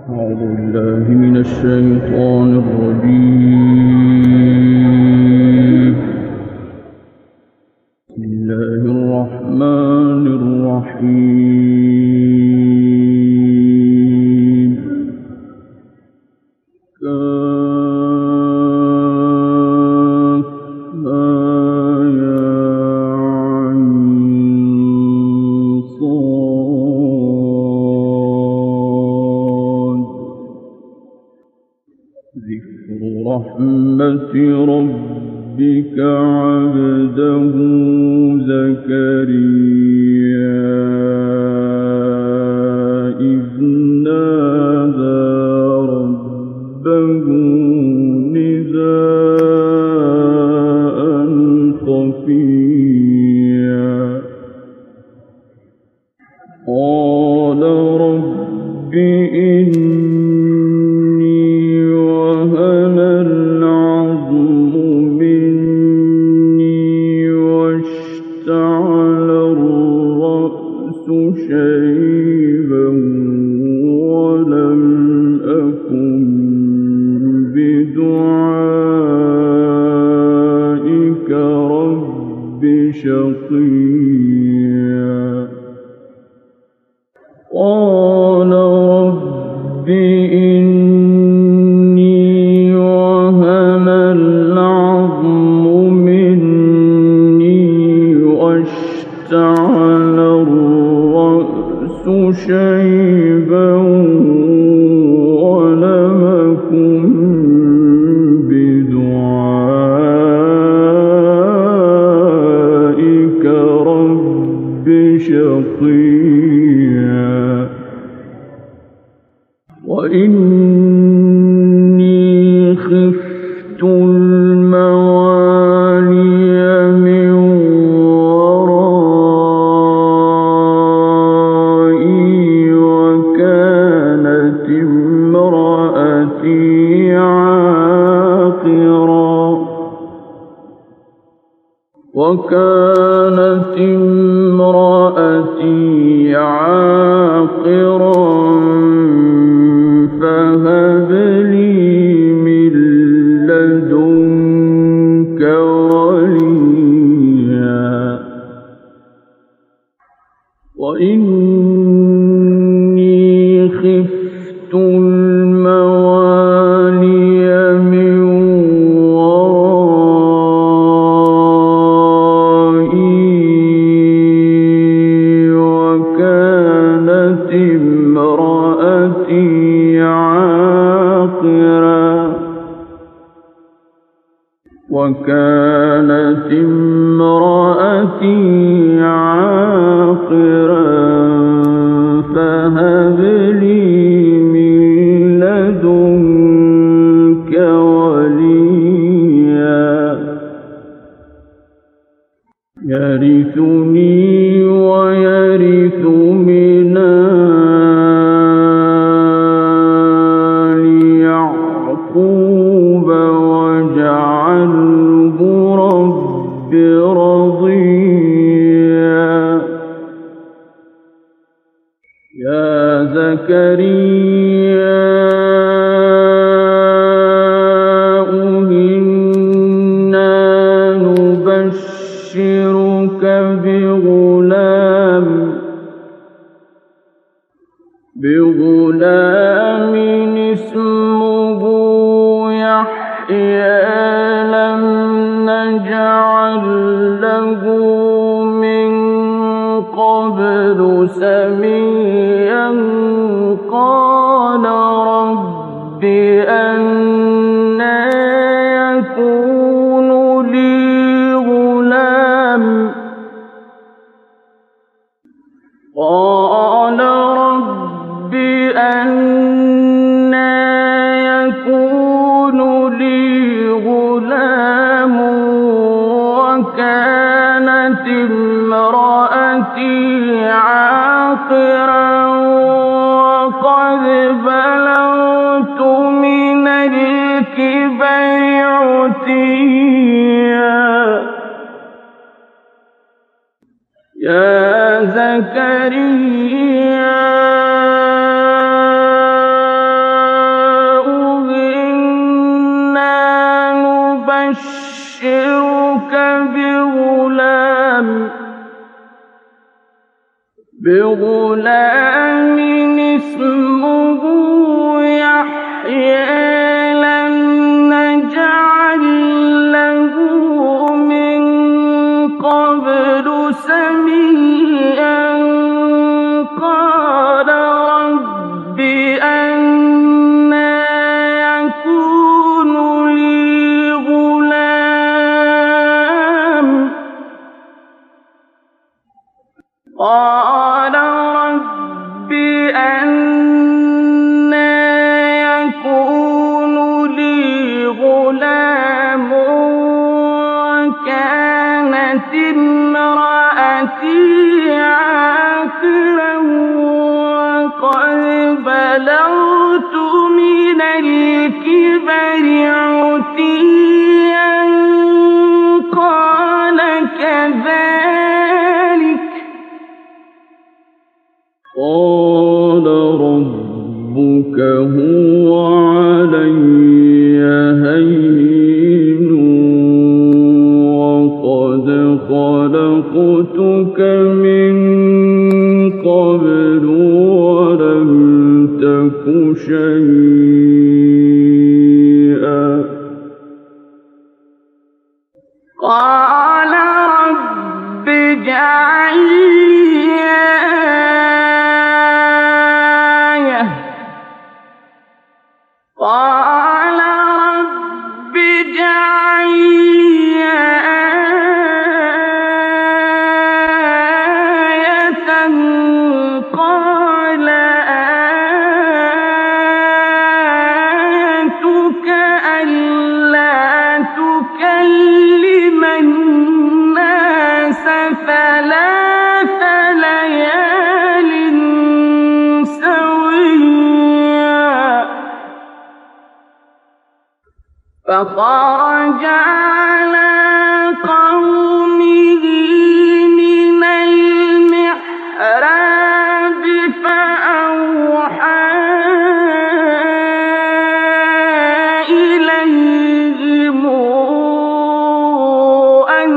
أعوذ بالله من الشيطان الرجيم. بسم الله الرحمن الرحيم. ذكر رحمة ربك عبده زكريا إذ نادى ربه نداء خفيا قال رب شيبا ولم أكن بدعائك رب شقيا قال رب إني وهن العظم مني واشتعل شيبا ولم أكن بدعائك رب شقيا وإني خفت الموالي من وكانت امرأتي عاقرا فهب لي من لدنك وليا وإني خفت الموالي من وكانت امرأتي عاقرا فهب لي من لدنك وليا يرثني ويرث من آل يعقوب واجعله رب رضيا يا زكريا إنا نبشرك بغلام اسمه يحيى لم نجعل له من قبل سميا قال رب أنى يكون لي غلام قال رب أنى يكون لي غلام وكانت امرأتي عاقرا وقد بلغت من الكبر عتيا يا زكريا بغلام اسمه يحيى لم نجعل له من قبل سميعا قال رب أنى يكون لي غلام قال رب أنى يكون لي غلام وكانت امرأتي عاقرا وقد بلغت من الكبر عتيا قال كذلك قال ربك هو علي هين وقد خلقتك من قبل ولم تك شيئا قال رب اجعل لي آية قال رب اجعل لي آية قال آيتك ألا تكلم الناس ثلاث ليال سويا فخرج على قومه من المحراب فأوحى إليهم أن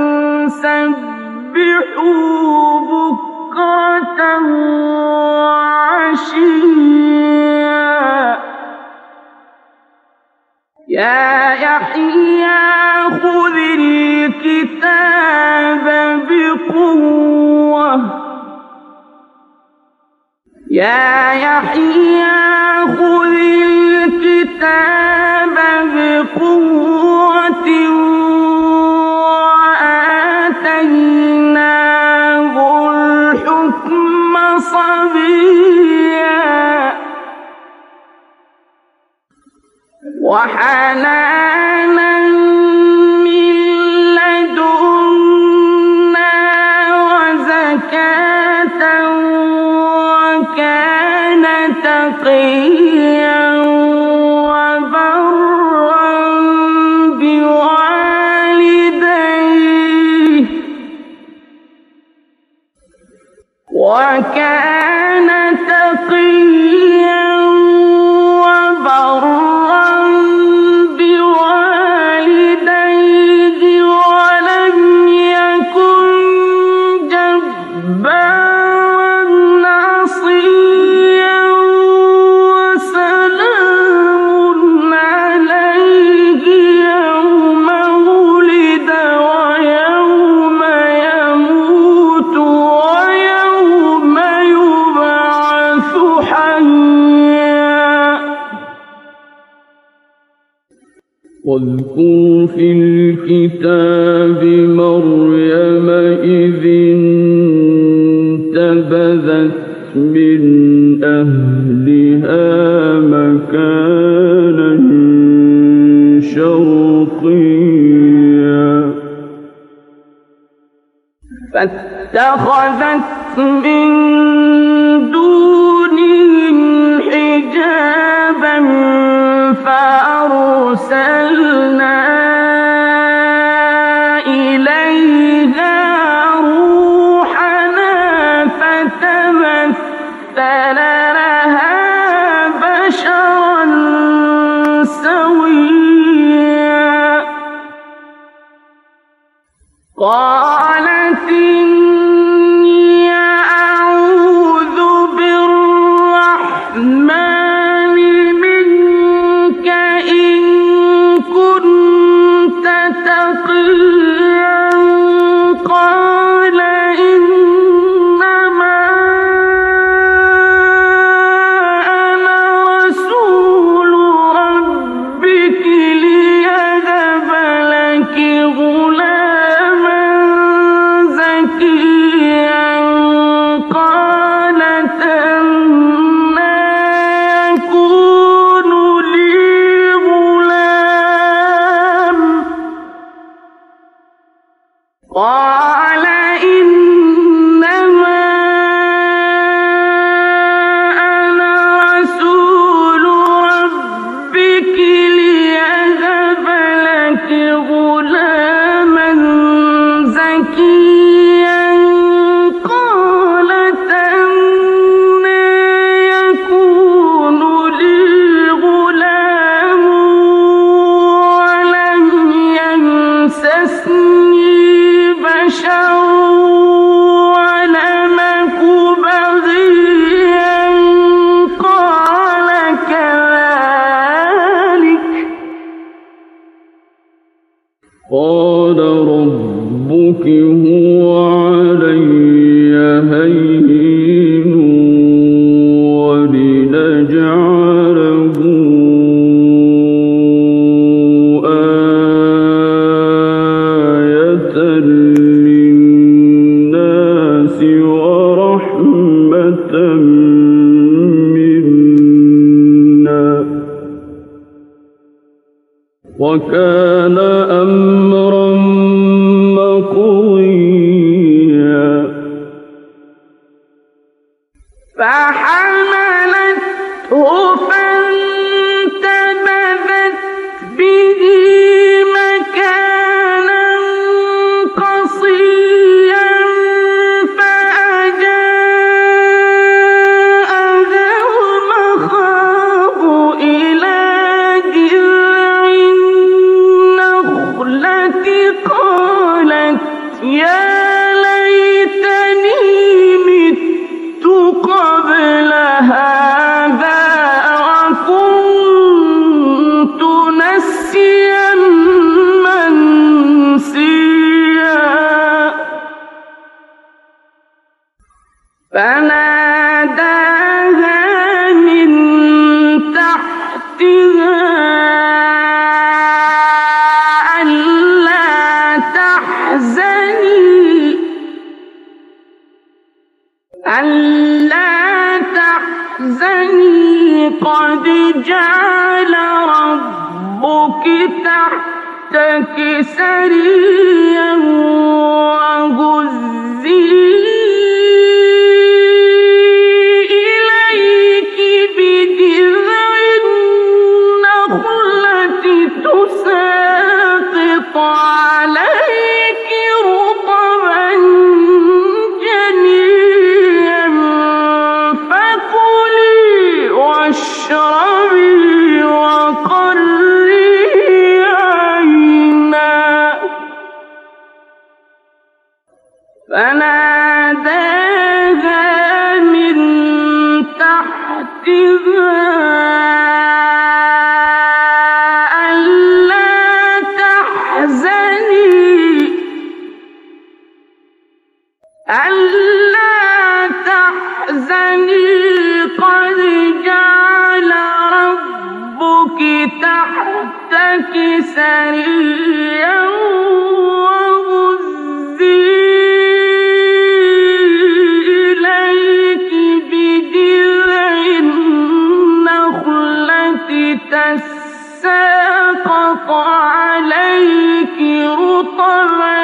سبحوا بكرة وعشيا يا يحيى خذ الكتاب بقوة يا يحيى خذ الكتاب بقوة وآتيناه الحكم صبيا وحنانا من لدنا وزكاة وكان تقيا وبرا بوالديه وكان تقيا وبرا بوالديه ولم يكن جبارا عصيا وسلام عليه يوم ولد ويوم يموت ويوم يبعث حيا واذكر في الكتاب مريم إذ انتبذت من أهلها مكانا شرقيا فاتخذت من دونهم حجابا فأرسلنا إليها روحنا فتمثل لها بشرا سويا قالت إني أعوذ الرحمن منك إن كنت تقيا قال إنما أنا رسول ربك ليهب لك غلاما زكيا قالت أنى يكون لي غلام قال إنما أنا رسول ربك ليهب لك غلاما زكيا قالت أنى يكون لي غلام ولم يمسسني بشر ولم أك بغيا قال كذلك قال ربك هو علي هين ولنجعله آية للناس ورحمة منا وكان أمرا مقضيا فحملته فانتبذت به مكانا قصيا فأجاءها المخاض إلى جذع النخلة قالت يا ليتني مت قبل هذا وكنت نسيا منسيا فناداها من تحتها ألا تحزني قد جعل ربك تحتك سريا وهزي إليك بجذع النخلة تساقط عليك رطبا جنيا فكلي واشربي وقري عينا فناداها من تحتها ألا تحزني قد جعل ربك تحتك سريا وهزي إليك بجذع النخلة تساقط عليك رطبا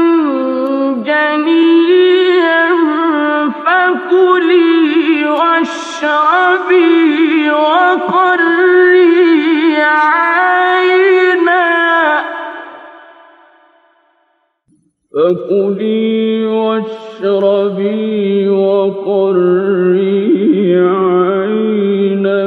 جنيا فكلي واشربي وقري عينا فكلي واشربي وقري عينا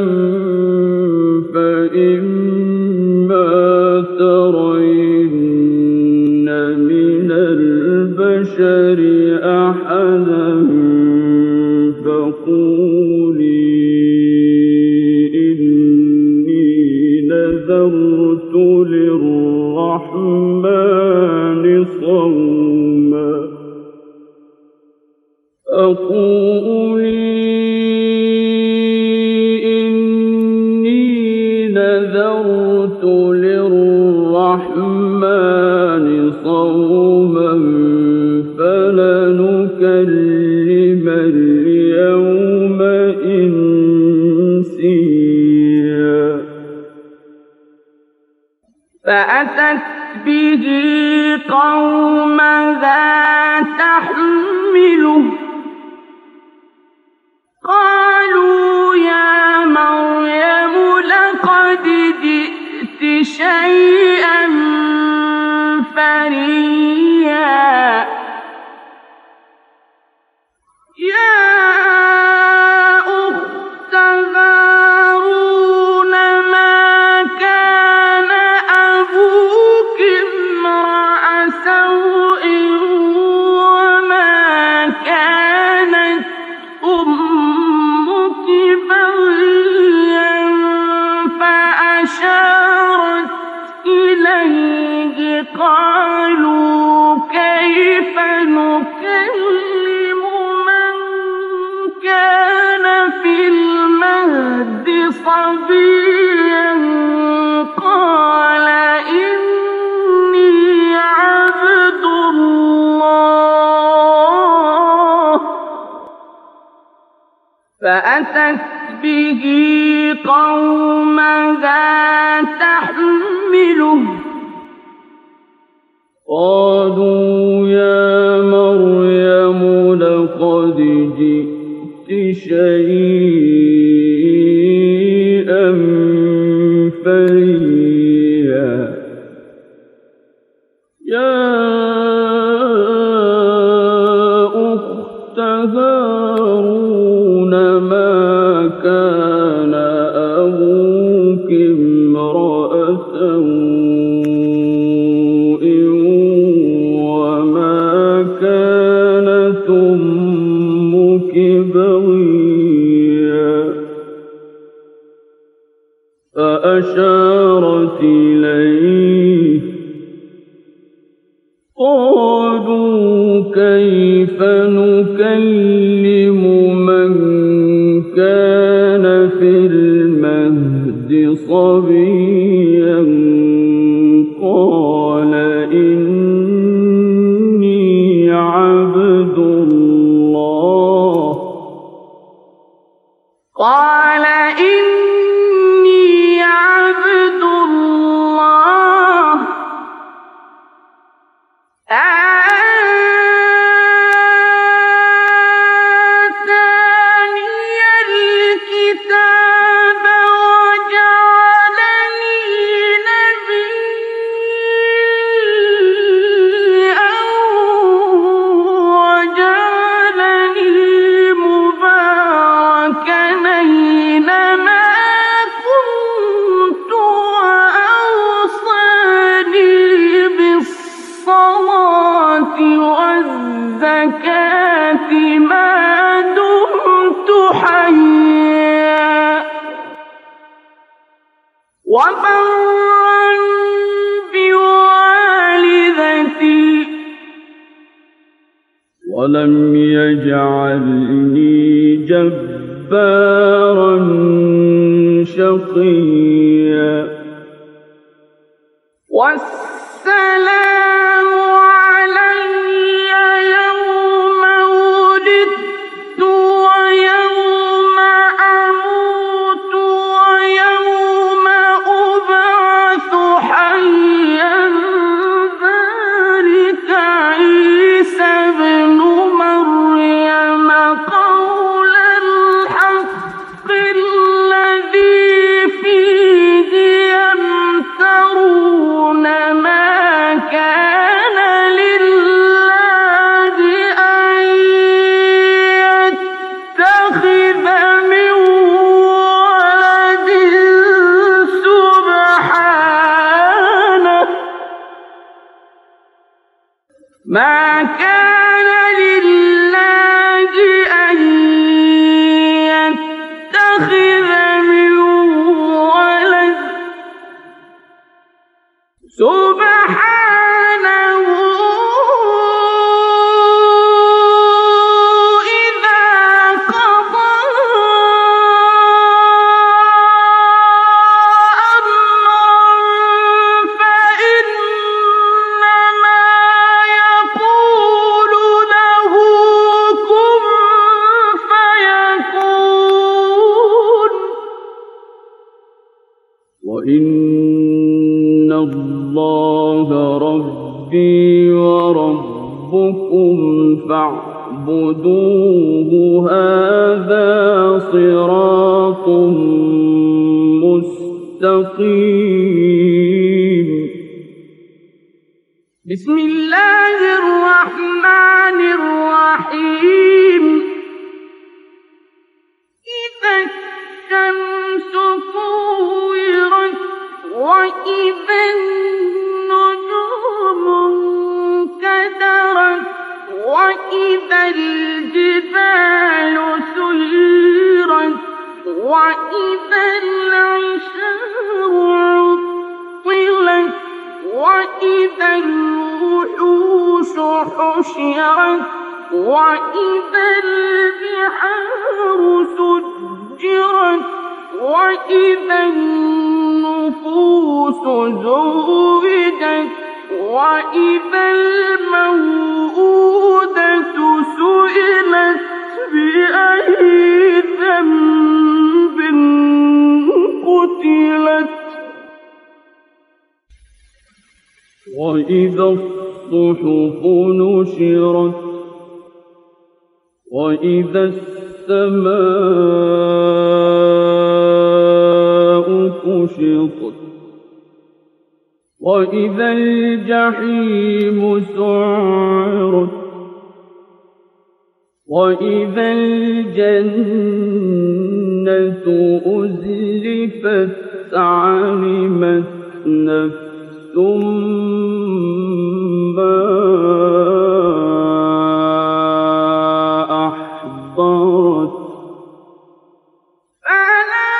فإما ترين من البشر أحدا فقولي فأتت به قومها تحمله قالوا يا مريم لقد جئت شيئا فريا يا أخت هارون ما كان أبوك امرأ سوء وما كانت أمك بغيا فأشارت إليه قالوا كيف نكلم من كان في المهد صبيا قال إني عبد الله فأتت به قومها تحمله قالوا يا مريم لقد جئت شيئا فريا يا أخت هارون ما كان أبوك امرأ سوء وما كانت أمك بغيا فأشارت إليه قالوا كيف نكلم من كان في المهد صبيا قال إني عبد الله قال إني عبد الله آتاني الكتاب وجعلني نبيا وجعلني مباركا أينما كنت وأوصاني بالصلاة والزكاة ما دمت حيا وبرا بوالدتي ولم يجعلني جبارا شقيا والسلام علي يوم ولدت ويوم أموت ويوم أبعث حيا ذلك عيسى ابن مريم قول الحق الذي فيه يمترون ما كان لله أن يتخذ من ولد سبحانه ما كان لله أن يتخذ من ولد سبحانه إذا قضى أمرا فإنما يقول وإن الله ربي وربكم فاعبدوه هذا صراط مستقيم. بسم الله الرحمن الرحيم. إذا الشمس كورت وإذا النجوم انكدرت وإذا الجبال سيرت وإذا العشار عطلت وإذا الوحوش حشرت وإذا البحار سجرت وإذا النفوس زوجت وإذا الموءودة سئلت بأي ذنب قتلت وإذا الصحف نشرت وإذا السماء كشطت وإذا الجحيم سعرت وإذا الجنة أزلفت علمت نفس ما أحضرت فلا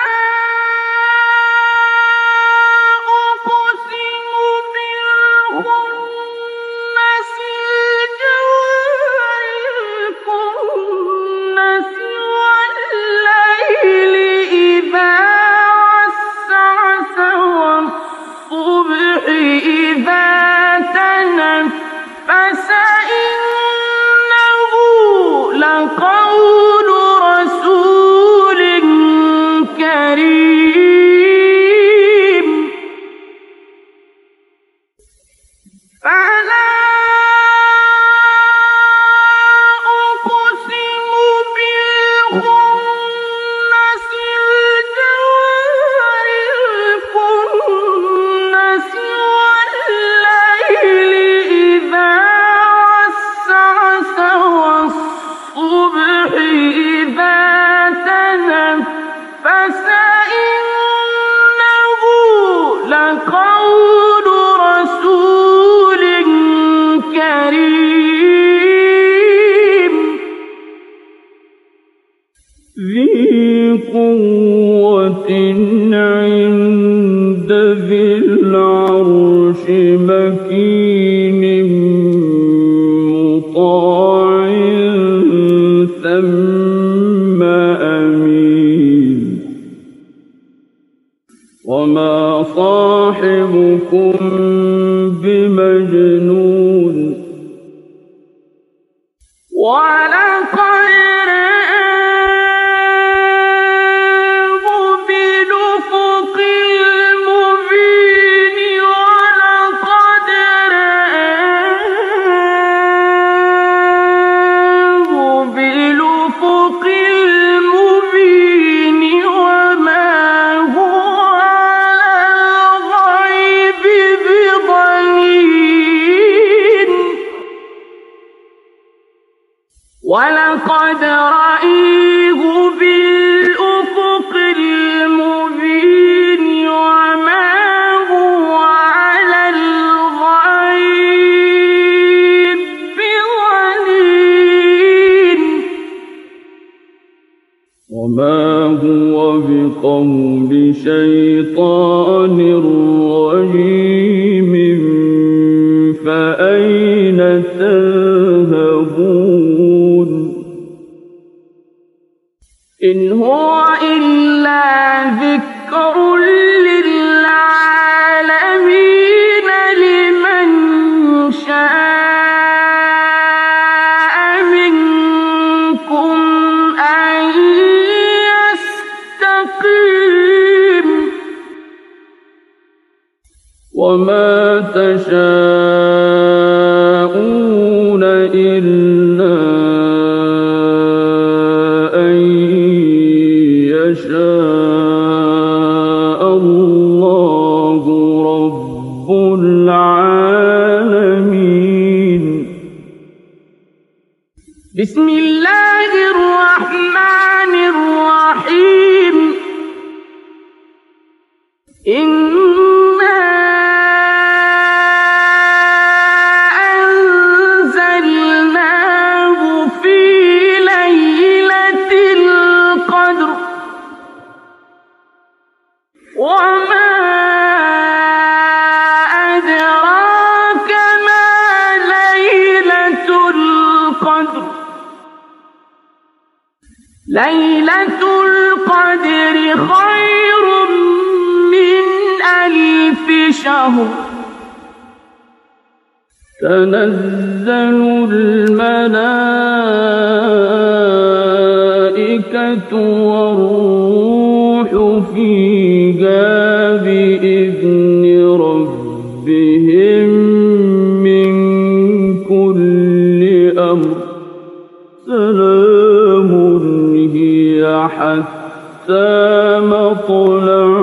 أقسم بالخنس الجوار الكنس والليل إذا عسعس والصبح إذا تنفس إنه لقول رسول كريم. فلا أقسم بالخنس الجوار الكنس والليل إذا عسعس والصبح إذا تنفس إنه لقول رسول كريم ذي قوة عند ذي العرش مكين مطاع ثم أمين وما صاحبكم بمجنون ولقد رآه بالأفق المبين ولقد رآه بالأفق المبين وما هو على الغيب بضنين ولقد رآه بالأفق المبين وما هو على الغيب بضنين وما هو بقول شيطان رجيم فأين تذهبون إن هو إلا ذكر للعالمين لمن شاء منكم أن يستقيم وما تشاءون إلا أن يشاء الله رب العالمين. بسم الله الرحمن الرحيم. إنا أنزلناه في ليلة القدر وما أدراك ما ليلة القدر. ليلة القدر خير من 1000 شهر. تنزل الملائكة والروح فيها بإذن ربهم من كل أمر. سلام هي حتى مطلع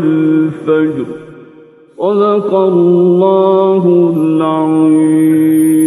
الفجر. صدق الله العظيم.